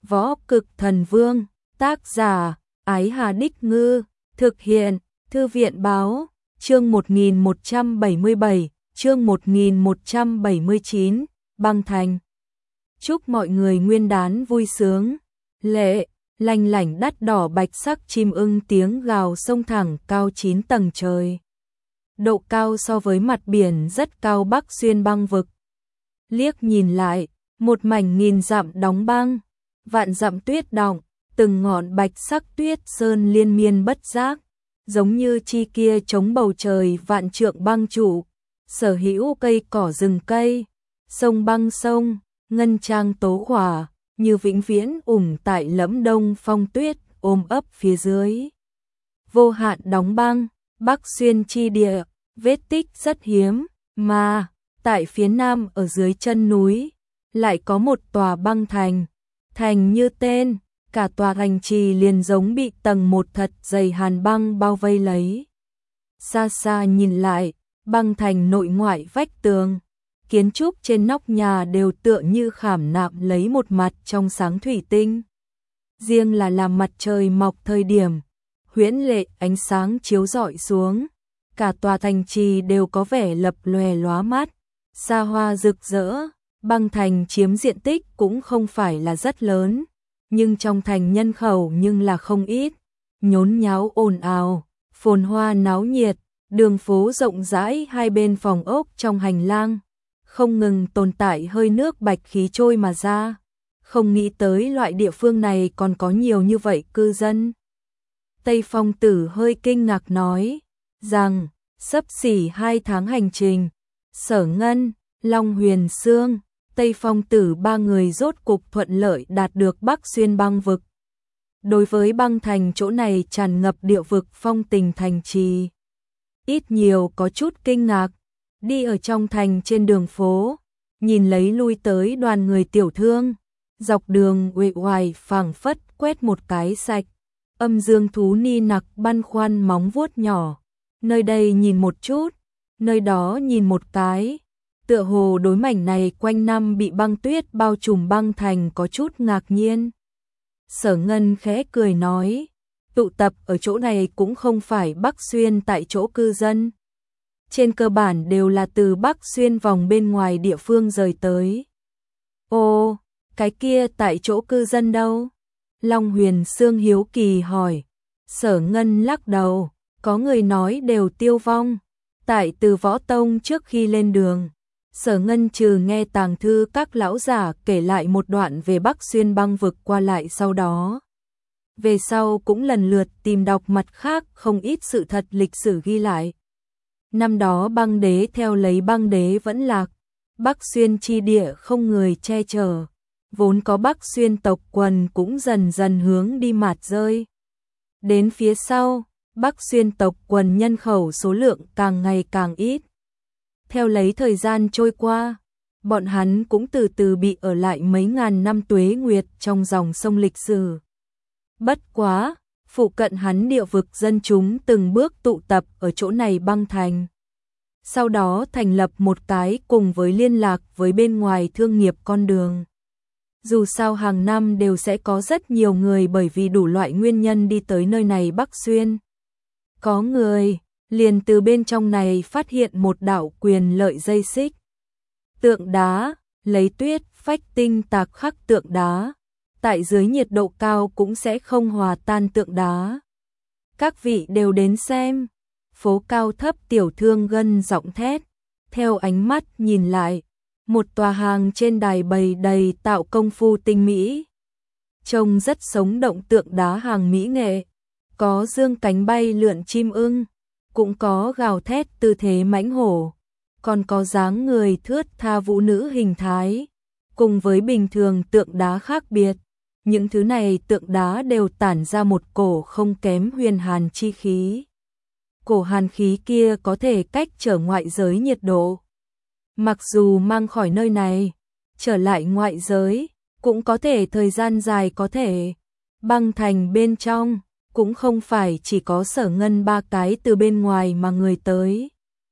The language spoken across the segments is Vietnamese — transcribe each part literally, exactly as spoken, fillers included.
Võ Cực Thần Vương, tác giả, Ái Hà Đích Ngư, thực hiện, Thư viện Báo, chương một nghìn một trăm bảy mươi bảy, chương một nghìn một trăm bảy mươi chín, Băng Thành. Chúc mọi người nguyên đán vui sướng, lệ, lanh lảnh đắt đỏ bạch sắc chim ưng tiếng gào sông thẳng cao chín tầng trời. Độ cao so với mặt biển rất cao Bắc Xuyên băng vực. Liếc nhìn lại, một mảnh nghìn dặm đóng băng, vạn dặm tuyết đọng, từng ngọn bạch sắc tuyết sơn liên miên bất giác, giống như chi kia chống bầu trời vạn trượng băng trụ, sở hữu cây cỏ rừng cây, sông băng sông, ngân trang tố khỏa, như vĩnh viễn ủng tại lẫm đông phong tuyết ôm ấp phía dưới. Vô hạn đóng băng, Bắc Xuyên chi địa, vết tích rất hiếm, mà tại phía nam ở dưới chân núi lại có một tòa băng thành, thành như tên, cả tòa thành trì liền giống bị tầng một thật dày hàn băng bao vây lấy. Xa xa nhìn lại, băng thành nội ngoại vách tường, kiến trúc trên nóc nhà đều tựa như khảm nạm lấy một mặt trong sáng thủy tinh. Riêng là làm mặt trời mọc thời điểm, huyễn lệ ánh sáng chiếu rọi xuống, cả tòa thành trì đều có vẻ lập lòe lóa mắt, xa hoa rực rỡ. Băng thành chiếm diện tích cũng không phải là rất lớn, nhưng trong thành nhân khẩu nhưng là không ít, nhốn nháo ồn ào, phồn hoa náo nhiệt, đường phố rộng rãi hai bên phòng ốc trong hành lang, không ngừng tồn tại hơi nước bạch khí trôi mà ra, không nghĩ tới loại địa phương này còn có nhiều như vậy cư dân. Tây Phong Tử hơi kinh ngạc nói, rằng, xấp xỉ hai tháng hành trình, Sở Ngân, Long Huyền Sương, Tây Phong Tử ba người rốt cục thuận lợi đạt được Bắc Xuyên băng vực. Đối với băng thành chỗ này tràn ngập địa vực phong tình thành trì, ít nhiều có chút kinh ngạc, đi ở trong thành trên đường phố, nhìn lấy lui tới đoàn người tiểu thương, dọc đường uể oải phảng phất quét một cái sạch, âm dương thú ni nặc băn khoăn móng vuốt nhỏ, nơi đây nhìn một chút, nơi đó nhìn một cái. Tựa hồ đối mảnh này quanh năm bị băng tuyết bao trùm băng thành có chút ngạc nhiên. Sở Ngân khẽ cười nói, tụ tập ở chỗ này cũng không phải Bắc Xuyên tại chỗ cư dân. Trên cơ bản đều là từ Bắc Xuyên vòng bên ngoài địa phương rời tới. Ồ, cái kia tại chỗ cư dân đâu? Long Huyền Sương hiếu kỳ hỏi. Sở Ngân lắc đầu, có người nói đều tiêu vong. Tại Từ Võ Tông trước khi lên đường, Sở Ngân trừ nghe tàng thư các lão giả kể lại một đoạn về Bắc Xuyên băng vực qua lại sau đó. Về sau cũng lần lượt tìm đọc mặt khác không ít sự thật lịch sử ghi lại. Năm đó băng đế theo lấy băng đế vẫn lạc, Bắc Xuyên chi địa không người che chở, vốn có Bắc Xuyên tộc quần cũng dần dần hướng đi mạt rơi. Đến phía sau, Bắc Xuyên tộc quần nhân khẩu số lượng càng ngày càng ít. Theo lấy thời gian trôi qua, bọn hắn cũng từ từ bị ở lại mấy ngàn năm tuế nguyệt trong dòng sông lịch sử. Bất quá, phụ cận hắn địa vực dân chúng từng bước tụ tập ở chỗ này băng thành. Sau đó thành lập một cái cùng với liên lạc với bên ngoài thương nghiệp con đường. Dù sao hàng năm đều sẽ có rất nhiều người bởi vì đủ loại nguyên nhân đi tới nơi này Bắc Xuyên. Có người liền từ bên trong này phát hiện một đạo quyền lợi dây xích. Tượng đá, lấy tuyết, phách tinh tạc khắc tượng đá, tại dưới nhiệt độ cao cũng sẽ không hòa tan tượng đá. Các vị đều đến xem, phố cao thấp tiểu thương gân giọng thét, theo ánh mắt nhìn lại, một tòa hàng trên đài bày đầy tạo công phu tinh mỹ. Trông rất sống động tượng đá hàng mỹ nghệ, có dương cánh bay lượn chim ưng, cũng có gào thét tư thế mãnh hổ, còn có dáng người thướt tha vũ nữ hình thái, cùng với bình thường tượng đá khác biệt. Những thứ này tượng đá đều tản ra một cổ không kém huyền hàn chi khí. Cổ hàn khí kia có thể cách trở ngoại giới nhiệt độ. Mặc dù mang khỏi nơi này, trở lại ngoại giới, cũng có thể thời gian dài có thể. Băng thành bên trong, cũng không phải chỉ có Sở Ngân ba cái từ bên ngoài mà người tới.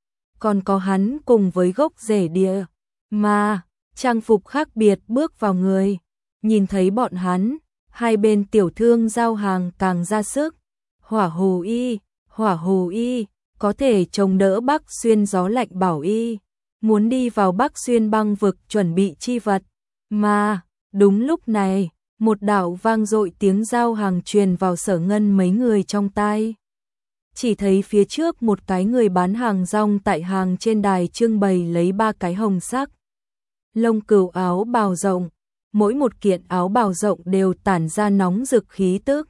Còn có hắn cùng với gốc rễ địa, mà trang phục khác biệt bước vào người. Nhìn thấy bọn hắn, hai bên tiểu thương giao hàng càng ra sức. Hỏa Hồ Y, Hỏa Hồ Y, có thể chống đỡ Bắc Xuyên gió lạnh bảo y, muốn đi vào Bắc Xuyên băng vực chuẩn bị chi vật. Mà, đúng lúc này, một đạo vang dội tiếng giao hàng truyền vào Sở Ngân mấy người trong tai. Chỉ thấy phía trước một cái người bán hàng rong tại hàng trên đài trưng bày lấy ba cái hồng sắc lông cừu áo bào rộng, mỗi một kiện áo bào rộng đều tản ra nóng rực khí tức.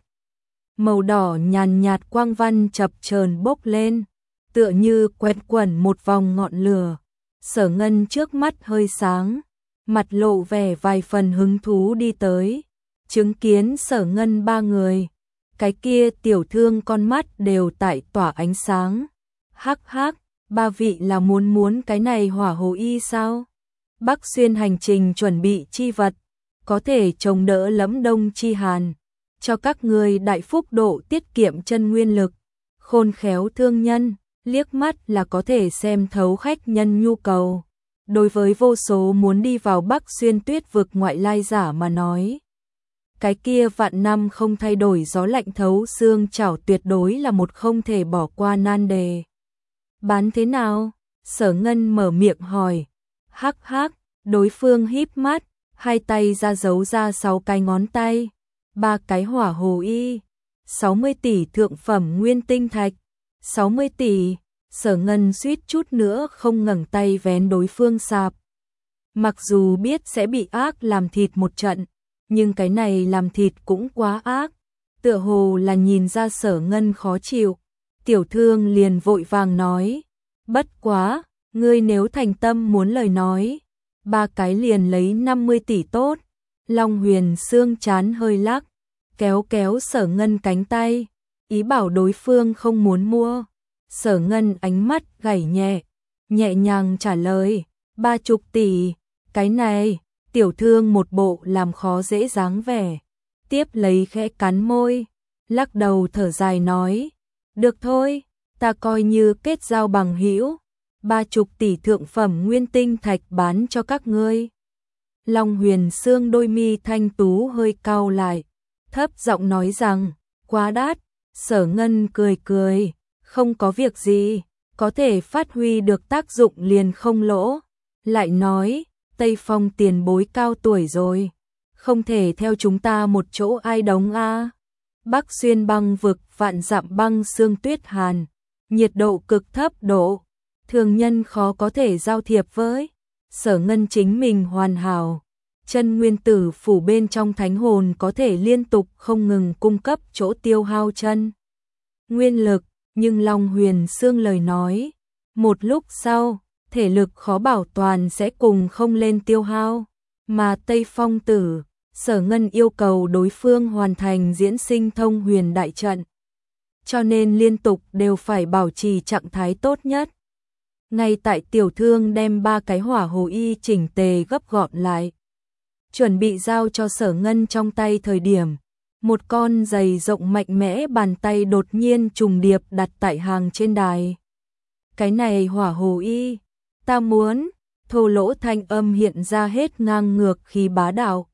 Màu đỏ nhàn nhạt quang văn chập chờn bốc lên, tựa như quét quẩn một vòng ngọn lửa. Sở Ngân trước mắt hơi sáng, mặt lộ vẻ vài phần hứng thú đi tới, chứng kiến Sở Ngân ba người. Cái kia tiểu thương con mắt đều tại tỏa ánh sáng. Hắc hắc, ba vị là muốn muốn cái này Hỏa Hồ Y sao? Bắc Xuyên hành trình chuẩn bị chi vật, có thể chống đỡ lẫm đông chi hàn, cho các người đại phúc độ tiết kiệm chân nguyên lực. Khôn khéo thương nhân, liếc mắt là có thể xem thấu khách nhân nhu cầu. Đối với vô số muốn đi vào Bắc Xuyên tuyết vực ngoại lai giả mà nói, cái kia vạn năm không thay đổi gió lạnh thấu xương chảo tuyệt đối là một không thể bỏ qua nan đề. Bán thế nào? Sở Ngân mở miệng hỏi. Hắc hắc, đối phương híp mắt, hai tay ra giấu ra sáu cái ngón tay. Ba cái Hỏa Hồ Y, sáu mươi tỷ thượng phẩm nguyên tinh thạch. sáu mươi tỷ, Sở Ngân suýt chút nữa không ngẩng tay vén đối phương sạp. Mặc dù biết sẽ bị ác làm thịt một trận, nhưng cái này làm thịt cũng quá ác. Tựa hồ là nhìn ra Sở Ngân khó chịu, tiểu thương liền vội vàng nói, bất quá, ngươi nếu thành tâm muốn lời nói, ba cái liền lấy năm mươi tỷ tốt. Long Huyền xương chán hơi lắc, kéo kéo Sở Ngân cánh tay, ý bảo đối phương không muốn mua. Sở Ngân ánh mắt gảy nhẹ, nhẹ nhàng trả lời, ba chục tỷ, cái này, tiểu thương một bộ làm khó dễ dáng vẻ. Tiếp lấy khẽ cắn môi, lắc đầu thở dài nói, được thôi, ta coi như kết giao bằng hữu, ba chục tỷ thượng phẩm nguyên tinh thạch bán cho các ngươi. Long Huyền xương đôi mi thanh tú hơi cau lại, thấp giọng nói rằng, quá đắt. Sở Ngân cười cười, không có việc gì, có thể phát huy được tác dụng liền không lỗ. Lại nói, Tây Phong tiền bối cao tuổi rồi, không thể theo chúng ta một chỗ ai đóng a. Bắc Xuyên băng vực vạn dặm băng sương tuyết hàn, nhiệt độ cực thấp độ, thường nhân khó có thể giao thiệp với. Sở Ngân chính mình hoàn hảo, chân nguyên tử phủ bên trong thánh hồn có thể liên tục không ngừng cung cấp chỗ tiêu hao chân nguyên lực, nhưng Long Huyền xương lời nói, một lúc sau, thể lực khó bảo toàn sẽ cùng không lên tiêu hao, mà Tây Phong tử, Sở Ngân yêu cầu đối phương hoàn thành diễn sinh thông huyền đại trận, cho nên liên tục đều phải bảo trì trạng thái tốt nhất. Ngay tại tiểu thương đem ba cái Hỏa Hồ Y chỉnh tề gấp gọn lại, chuẩn bị giao cho Sở Ngân trong tay thời điểm, một con giày rộng mạnh mẽ bàn tay đột nhiên trùng điệp đặt tại hàng trên đài. Cái này Hỏa Hồ Y, ta muốn, thô lỗ thanh âm hiện ra hết ngang ngược khí bá đạo.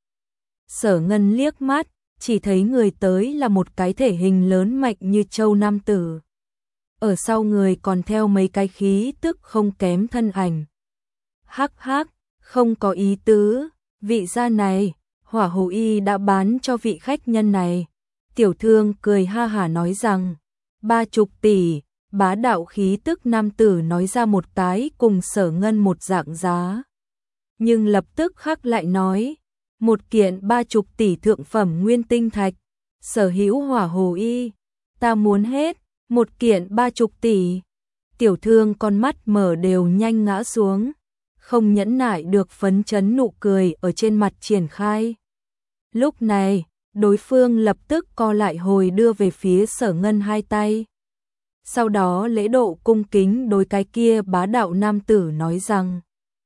Sở Ngân liếc mắt, chỉ thấy người tới là một cái thể hình lớn mạnh như châu nam tử. Ở sau người còn theo mấy cái khí tức không kém thân ảnh. Hắc hắc, không có ý tứ, vị gia này, Hỏa Hồ Y đã bán cho vị khách nhân này. Tiểu thương cười ha hả nói rằng, ba chục tỷ, bá đạo khí tức nam tử nói ra một cái cùng Sở Ngân một dạng giá. Nhưng lập tức khắc lại nói, một kiện ba chục tỷ thượng phẩm nguyên tinh thạch, sở hữu Hỏa Hồ Y, ta muốn hết, một kiện ba chục tỷ. Tiểu thương con mắt mở đều nhanh ngã xuống, không nhẫn nại được phấn chấn nụ cười ở trên mặt triển khai. Lúc này, đối phương lập tức co lại hồi đưa về phía Sở Ngân hai tay. Sau đó lễ độ cung kính đối cái kia bá đạo nam tử nói rằng,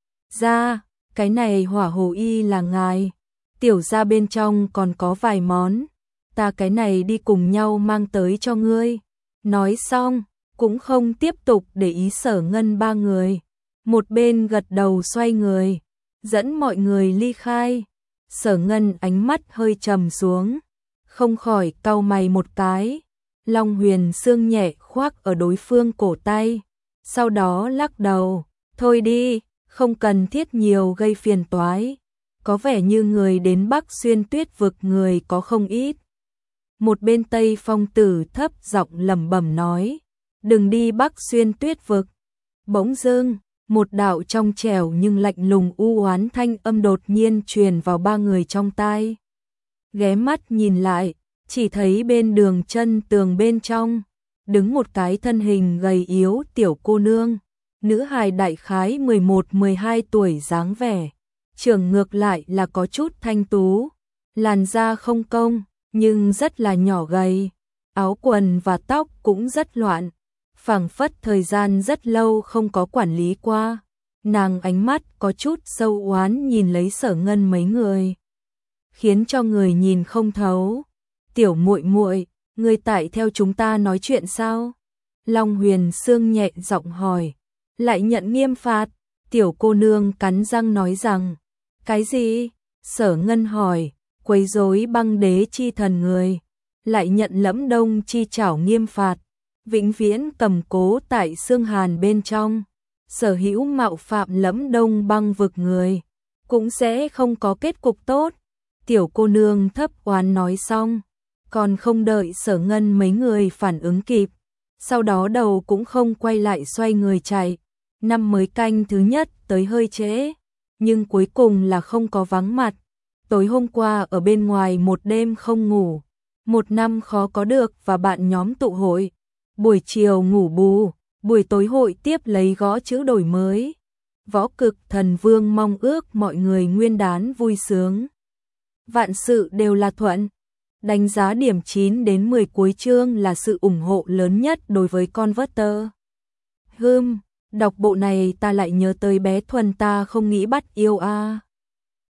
ra, cái này Hỏa Hồ Y là ngài, tiểu ra bên trong còn có vài món, ta cái này đi cùng nhau mang tới cho ngươi. Nói xong, cũng không tiếp tục để ý Sở Ngân ba người, một bên gật đầu xoay người, dẫn mọi người ly khai. Sở Ngân ánh mắt hơi trầm xuống, không khỏi cau mày một cái. Long Huyền Sương nhẹ khoác ở đối phương cổ tay, sau đó lắc đầu, thôi đi, không cần thiết nhiều gây phiền toái. Có vẻ như người đến Bắc Xuyên Tuyết vực người có không ít. Một bên Tây Phong Tử thấp giọng lẩm bẩm nói, đừng đi Bắc Xuyên Tuyết vực. Bỗng dưng, một đạo trong trẻo nhưng lạnh lùng u oán thanh âm đột nhiên truyền vào ba người trong tai. Ghé mắt nhìn lại, chỉ thấy bên đường chân tường bên trong, đứng một cái thân hình gầy yếu tiểu cô nương, nữ hài đại khái mười một mười hai tuổi dáng vẻ, trưởng ngược lại là có chút thanh tú, làn da không công, nhưng rất là nhỏ gầy, áo quần và tóc cũng rất loạn, phảng phất thời gian rất lâu không có quản lý qua. Nàng ánh mắt có chút sâu oán nhìn lấy Sở Ngân mấy người, khiến cho người nhìn không thấu. Tiểu muội muội, ngươi tại theo chúng ta nói chuyện sao? Long Huyền Sương nhẹ giọng hỏi, lại nhận nghiêm phạt. Tiểu cô nương cắn răng nói rằng, cái gì? Sở Ngân hỏi, quấy rối băng đế chi thần người, lại nhận Lẫm Đông chi trảo nghiêm phạt, vĩnh viễn cầm cố tại xương hàn bên trong. Sở hữu mạo phạm Lẫm Đông băng vực người, cũng sẽ không có kết cục tốt. Tiểu cô nương thấp oán nói xong, còn không đợi Sở Ngân mấy người phản ứng kịp, sau đó đầu cũng không quay lại xoay người chạy. Năm mới canh thứ nhất tới hơi trễ, nhưng cuối cùng là không có vắng mặt. Tối hôm qua ở bên ngoài một đêm không ngủ, một năm khó có được và bạn nhóm tụ hội. Buổi chiều ngủ bù, buổi tối hội tiếp lấy gõ chữ đổi mới. Võ Cực Thần Vương mong ước mọi người nguyên đán vui sướng, vạn sự đều là thuận. Đánh giá điểm chín đến mười cuối chương là sự ủng hộ lớn nhất đối với Converter. Hừm, đọc bộ này ta lại nhớ tới bé Thuần ta không nghĩ bắt yêu a. À.